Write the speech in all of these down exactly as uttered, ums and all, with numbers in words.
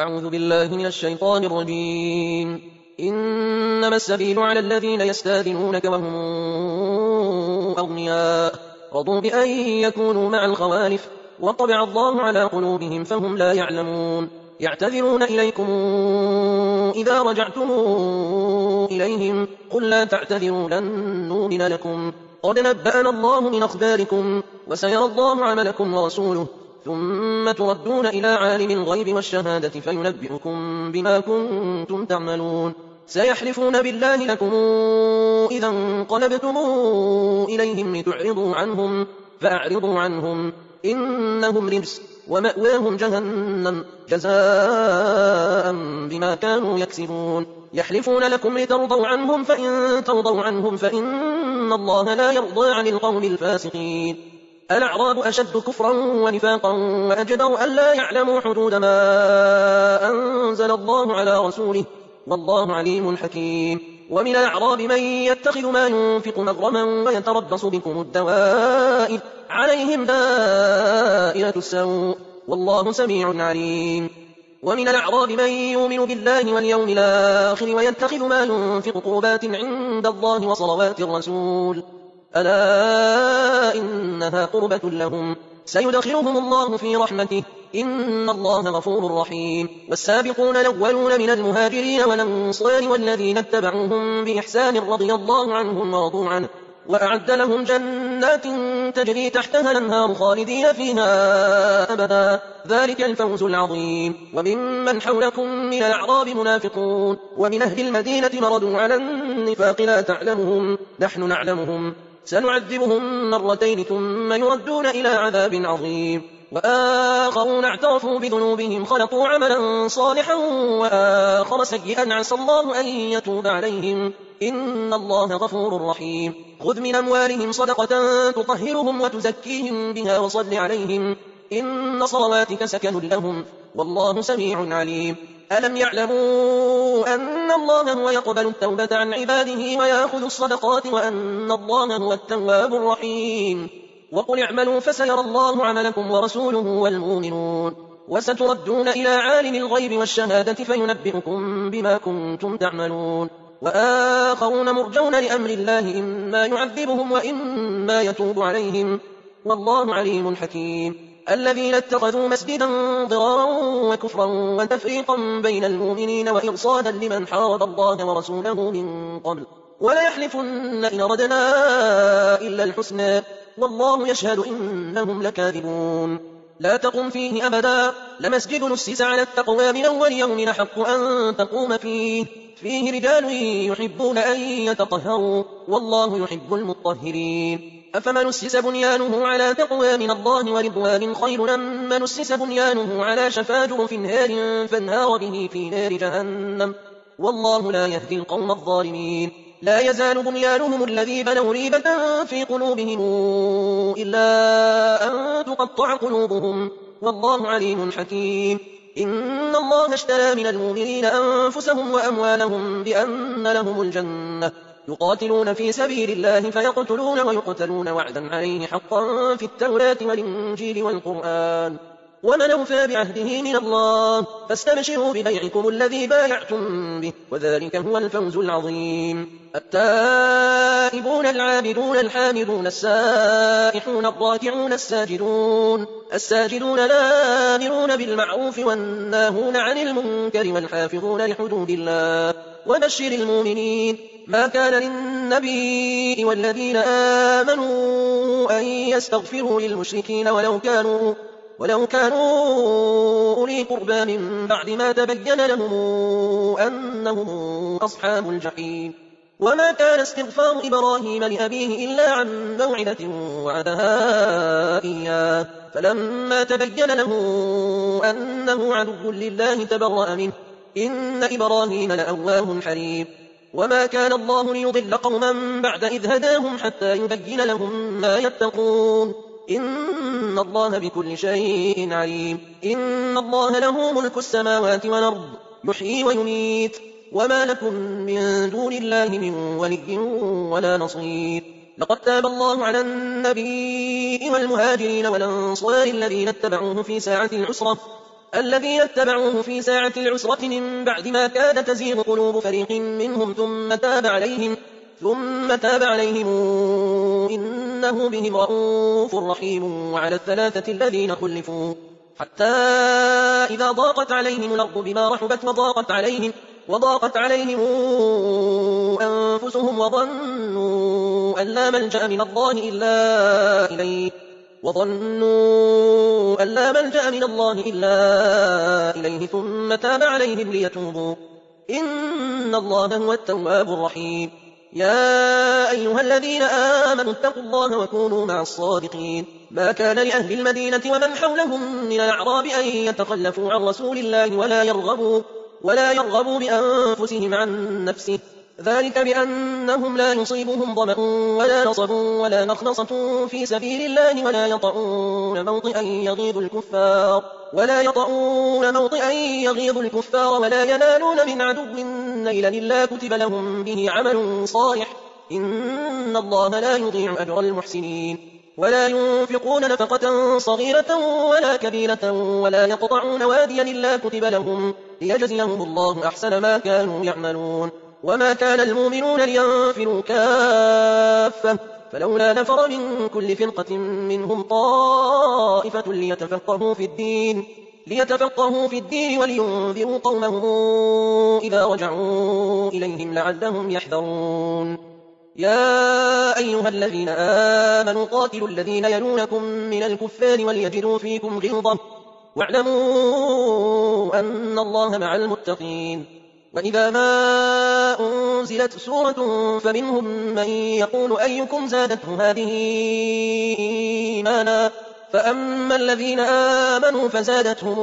أعوذ بالله من الشيطان الرجيم. إنما السبيل على الذين يستاذنونك وهم أغنياء رضوا بأن يكونوا مع الخوالف وطبع الله على قلوبهم فهم لا يعلمون. يعتذرون إليكم إذا رجعتم إليهم قل لا تعتذروا لن نؤمن لكم قد نبأنا الله من أخباركم وسيرى الله عملكم ورسوله ثم تردون إلى عالم الغيب والشهادة فينبئكم بما كنتم تعملون. سيحلفون بالله لكم إذا انقلبتم إليهم لتعرضوا عنهم فأعرضوا عنهم إنهم رجس ومأواهم جهنم جزاء بما كانوا يكسبون. يحلفون لكم لترضوا عنهم فإن ترضوا عنهم فإن الله لا يرضى عن القوم الفاسقين. الأعراب أشد كفرا ونفاقا وأجدر أن لا يعلموا حدود ما أنزل الله على رسوله والله عليم حكيم. ومن الأعراب من يتخذ ما ينفق مغرما ويتربص بكم الدوائر عليهم دائرة السوء والله سميع عليم. ومن الأعراب من يؤمن بالله واليوم الآخر ويتخذ ما ينفق قربات عند الله وصلوات الرسول ألا إنها قربة لهم سيدخلهم الله في رحمته إن الله غفور رحيم. والسابقون الأولون من المهاجرين والأنصار والذين اتبعوهم بإحسان رضي الله عنهم ورضوا عنه وأعد لهم جنات تجري تحتها الأنهار خالدين فيها أبدا ذلك الفوز العظيم. وممن حولكم من الأعراب منافقون ومن أهل المدينة مردوا على النفاق لا تعلمهم نحن نعلمهم سنعذبهم مرتين ثم يردون إلى عذاب عظيم. وآخرون اعترفوا بذنوبهم خلقوا عملا صالحا وآخر سيئا عسى الله أن يتوب عليهم إن الله غفور رحيم. خذ من أموالهم صدقة تطهرهم وتزكيهم بها وصل عليهم إن صلواتك سكن لهم والله سميع عليم. ألم يعلموا أن الله هو يقبل التوبة عن عباده ويأخذ الصدقات وأن الله هو التواب الرحيم. وقل اعملوا فسيرى الله عملكم ورسوله والمؤمنون وستردون إلى عالم الغيب والشهادة فينبئكم بما كنتم تعملون. وآخرون مرجون لأمر الله إما يعذبهم وإما يتوب عليهم والله عليم حكيم. الذين اتخذوا مسجدا ضرارا وكفرا وتفريقا بين المؤمنين وإرصادا لمن حارب الله ورسوله من قبل وليحلفن إن أردنا إلا الحسنى والله يشهد إنهم لكاذبون. لا تقم فيه أبدا لمسجد نسس على التقوى من أول يوم لحق أن تقوم فيه فيه رجال يحبون أن يتطهروا والله يحب المطهرين. أفمن نسس بنيانه على تقوى من الله ورضوان خير أم من نسس بنيانه على شفا جرف هار فانهار به في نار جهنم والله لا يهدي القوم الظالمين. لا يزال بنيانهم الذي بنوا ريبة في قلوبهم إلا أن تقطع قلوبهم والله عليم حكيم. إن الله اشترى من المؤمنين أنفسهم وأموالهم بأن لهم الجنة يقاتلون في سبيل الله فيقتلون ويقتلون وعدا عليه حقا في التوراة والإنجيل والقرآن ومن أوفى بعهده من الله فاستبشروا ببيعكم الذي بايعتم به وذلك هو الفوز العظيم. التائبون العابدون الحامدون السائحون الراكعون الساجدون الساجدون الآمرون بالمعروف والناهون عن المنكر والحافظون لحدود الله وبشر المؤمنين. ما كان للنبي والذين آمنوا أن يستغفروا للمشركين ولو كانوا ولو كانوا أولي قربى من بعد ما تبين لهم أنهم أصحاب الجحيم. وما كان استغفار إبراهيم لأبيه إلا عن موعدة وعدها إياه فلما تبين له أنه عدو لله تبرأ منه إن إبراهيم لأواه حليم. وما كان الله ليضل قوما بعد إذ هداهم حتى يبين لهم ما يتقون إن الله بكل شيء عليم. إن الله له ملك السماوات والأرض يحيي ويميت وما لكم من دون الله من ولي ولا نصير. لقد تاب الله على النبي والمهاجرين والأنصار الذين اتبعوه في ساعة العسرة الذين اتبعوه في ساعة العسرة من بعد ما كاد تزيغ قلوب فريق منهم ثم تاب عليهم ثم تاب عليهم إنه بهم رءوف رحيم. وعلى الثلاثة الذين خلفوا حتى إذا ضاقت عليهم الأرض بما رحبت وضاقت عليهم وضاقت عليهم أنفسهم وظنوا أن لا ملجأ من الله إلا إليه وظنوا أن لا ملجأ من الله إلا إليه ثم تاب عليهم ليتوبوا إن الله هو التواب الرحيم. يا أيها الذين آمنوا اتقوا الله وكونوا مع الصادقين. ما كان لأهل المدينة ومن حولهم من الأعراب أن يتخلفوا عن رسول الله ولا يرغبوا, ولا يرغبوا بأنفسهم عن نفسه ذلك بأنهم لا يصيبهم ظمأ ولا نصب ولا مخنصة في سبيل الله ولا يطؤون موطئا يغيظ الكفار ولا يطؤون موطئا يغيظ الكفار ولا ينالون من عدو نيلا إلا كتب لهم به عمل صالح إن الله لا يضيع أجر المحسنين. ولا ينفقون نفقة صغيرة ولا كبيرة ولا يقطعون واديا إلا كتب لهم ليجزيهم الله أحسن ما كانوا يعملون. وما كان المؤمنون لينفروا كافة فلولا نفر من كل فرقة منهم طائفة ليتفقهوا في الدين ليتفقهوا في الدين ولينذروا قومهم إذا رجعوا إليهم لعلهم يحذرون. يا أيها الذين آمنوا قاتلوا الذين يلونكم من الكفار وليجدوا فيكم غلظة واعلموا أن الله مع المتقين. وإذا ما أنزلت سورة فمنهم من يقول أيكم زادته هذه إيمانا فأما الذين آمنوا فزادتهم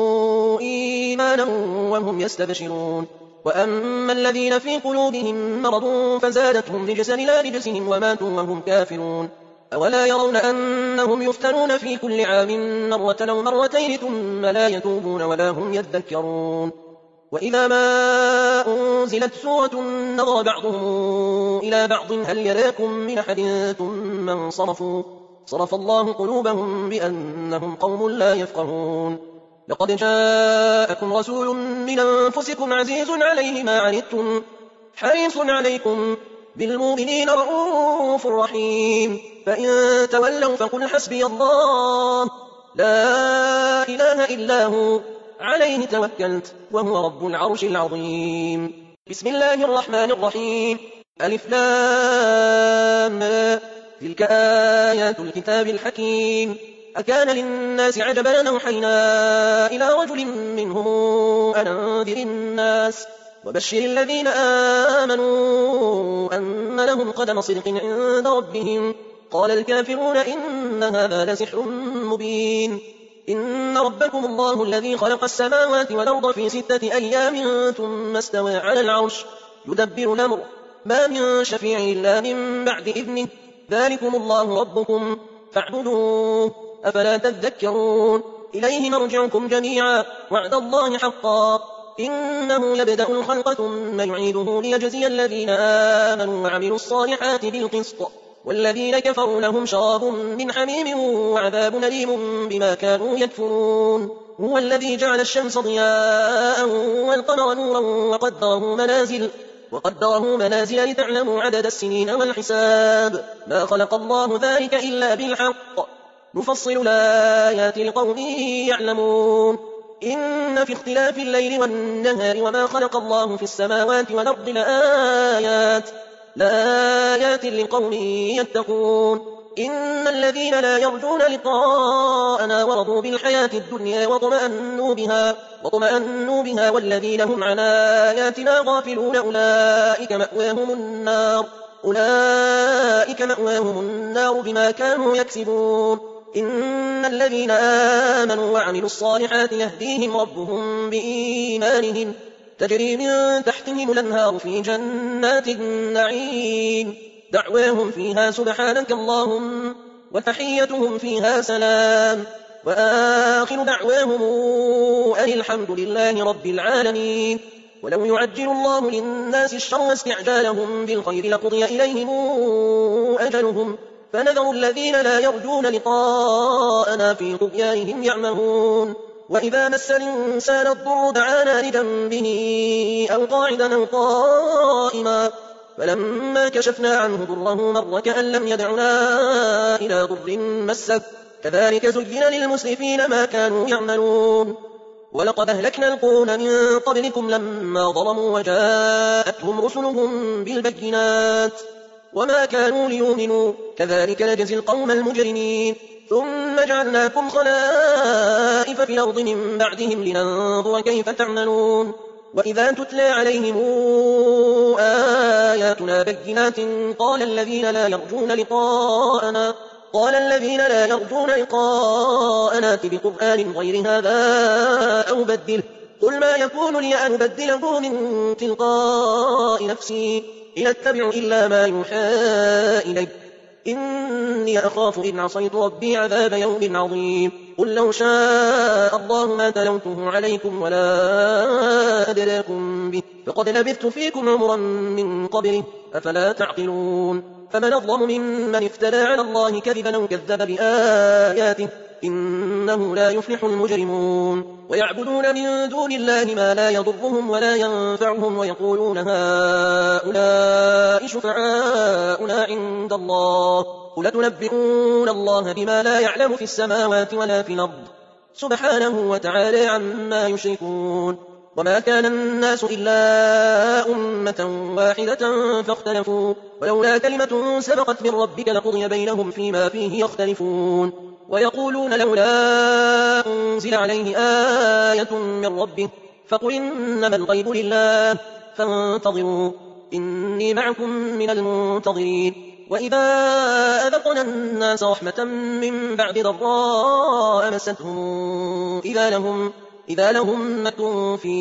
إيمانا وهم يستبشرون وأما الذين في قلوبهم مرض فزادتهم رجسا إلى رجسهم وماتوا وهم كافرون. أولا يرون أنهم يفتنون في كل عام مرة أو مرتين ثم لا يتوبون ولا هم يذكرون. وإذا ما أنزلت سورة نظر بعضهم إلى بعض هل يراكم من أحد ثم انصرفوا صرف الله قلوبهم بأنهم قوم لا يفقهون. لقد جاءكم رسول من أنفسكم عزيز عليه ما عنتم حريص عليكم بالمؤمنين رؤوف رحيم. فإن تولوا فقل حسبي الله لا إله إلا هو عليه توكلت وهو رب العرش العظيم. بسم الله الرحمن الرحيم. ألف لام تلك آيات الكتاب الحكيم. أكان للناس عجبا أن أوحينا إلى رجل منهم أن أنذر الناس وبشر الذين آمنوا أن لهم قدم صدق عند ربهم. قال الكافرون إن هذا لسحر مبين. إن ربكم الله الذي خلق السماوات والأرض في ستة أيام ثم استوى على العرش يدبر الأمر ما من شفيع إلا من بعد إذنه ذلكم الله ربكم فاعبدوه أفلا تذكرون. إليه مرجعكم جميعا وعد الله حقا إنه يبدأ الخلق ثم يعيده ليجزي الذين آمنوا وعملوا الصالحات بالقسط والذين كفروا لهم شراب من حميم وعذاب أليم بما كانوا يكفرون. هو الذي جعل الشمس ضياء والقمر نورا وقدره منازل وقدره منازل لتعلموا عدد السنين والحساب ما خلق الله ذلك إلا بالحق نفصل الآيات لقوم يعلمون. إن في اختلاف الليل والنهار وما خلق الله في السماوات والأرض لآيات لآيات لقوم يتقون. إن الذين لا يرجون لقاءنا ورضوا بالحياة الدنيا وطمأنوا بها, وطمأنوا بها والذين هم عن آياتنا غافلون أولئك مأواهم النار أولئك مأواهم النار بما كانوا يكسبون. إن الذين آمنوا وعملوا الصالحات يهديهم ربهم بإيمانهم تجري من تحتهم الأنهار في جنات النعيم دعواهم فيها سبحانك اللهم وتحيتهم فيها سلام وآخر دعواهم أن الحمد لله رب العالمين. ولو يعجل الله للناس الشر واستعجالهم بالخير لقضي إليهم أجلهم فنذر الذين لا يرجون لقاءنا في طغيانهم يعمهون. وإذا مس الإنسان الضر دعانا لجنبه أو قاعدا أو قائما فلما كشفنا عنه ضره مر كأن لم يدعنا إلى ضر مسه كذلك زين للمسرفين ما كانوا يعملون ولقد أهلكنا القرون من قبلكم لما ظلموا وجاءتهم رسلهم بالبينات وما كانوا ليؤمنوا كذلك نجزي القوم المجرمين ثم جعلناكم خلائف في الأرض من بعدهم لننظر كيف تعملون وإذا تتلى عليهم آياتنا بينات قال الذين لا يرجون لقاءنا قال الذين لا يرجون لقاءنا بقرآن غير هذا أو بدله قل ما يكون لي أن أبدله من تلقاء نفسي إن أتبع إلا ما يوحى إلي إني أخاف إن عصيت ربي عذاب يوم عظيم قل لو شاء الله ما تلوته عليكم ولا أدراكم به فقد لبثت فيكم عمرا من قبله أفلا تعقلون فمن أظلم ممن افترى على الله كذبا أو كذب بآياته إنه لا يفلح المجرمون ويعبدون من دون الله ما لا يضرهم ولا ينفعهم ويقولون هؤلاء شفعاؤنا عند الله قل تنبئون الله بما لا يعلم في السماوات ولا في الأرض سبحانه وتعالى عما يشركون وما كان الناس إلا أمة واحدة فاختلفوا ولولا كلمة سبقت من ربك لقضي بينهم فيما فيه يختلفون ويقولون لولا أنزل عليه آية من ربه فقل إنما الغيب لله فانتظروا إني معكم من المنتظرين وإذا أذقنا الناس رحمة من بعد ضراء مستهم إذا لهم إذا لهم مكر في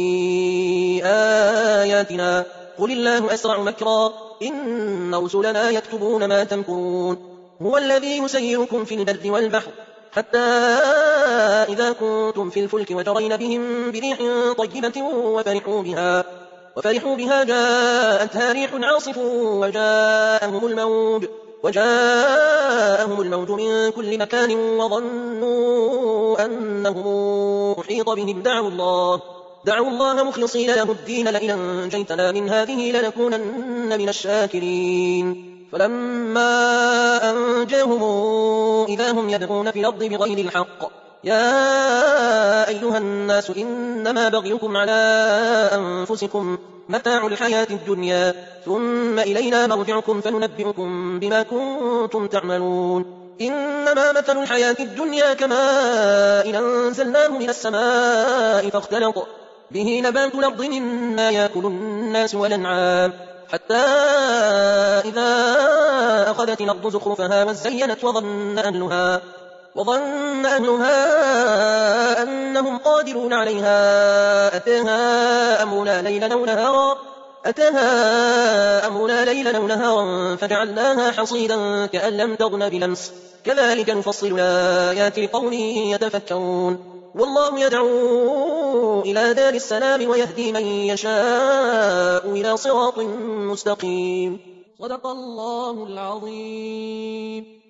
آياتنا قل الله أسرع مكرا إن رسلنا يكتبون ما تمكرون هو الذي يسيركم في البر والبحر حتى إذا كنتم في الفلك وجرين بهم بريح طيبة وفرحوا بها وفرحوا بها جاءتها ريح عاصف وجاءهم الموج وجاءهم الموج من كل مكان وظنوا أنهم أحيط بهم دعوا الله دعوا الله مخلصين له الدين لئن أنجيتنا من هذه لنكونن من الشاكرين فلما أنجاهم إذا هم يبغون في الأرض بغير الحق يا أيها الناس إنما بغيكم على أنفسكم متاع الحياة الدنيا ثم إلينا مرجعكم فننبئكم بما كنتم تعملون إنما مثل الحياة الدنيا كماء إن أنزلناه من السماء فاختلط به نبات الأرض مما يأكل الناس والأنعام حتى إذا أخذت الأرض زخرفها وزينت وظن أهلها وظن أهلها أنهم قادرون عليها أتاها أمرنا ليلا أو نهارا أتاها أمرنا ليلا أو نهارا فجعلناها حصيدا كأن لم تغن بلمس كذلك نفصل الآيات لقوم يتفكرون والله يدعو إلى دار السلام ويهدي من يشاء إلى صراط مستقيم صدق الله العظيم.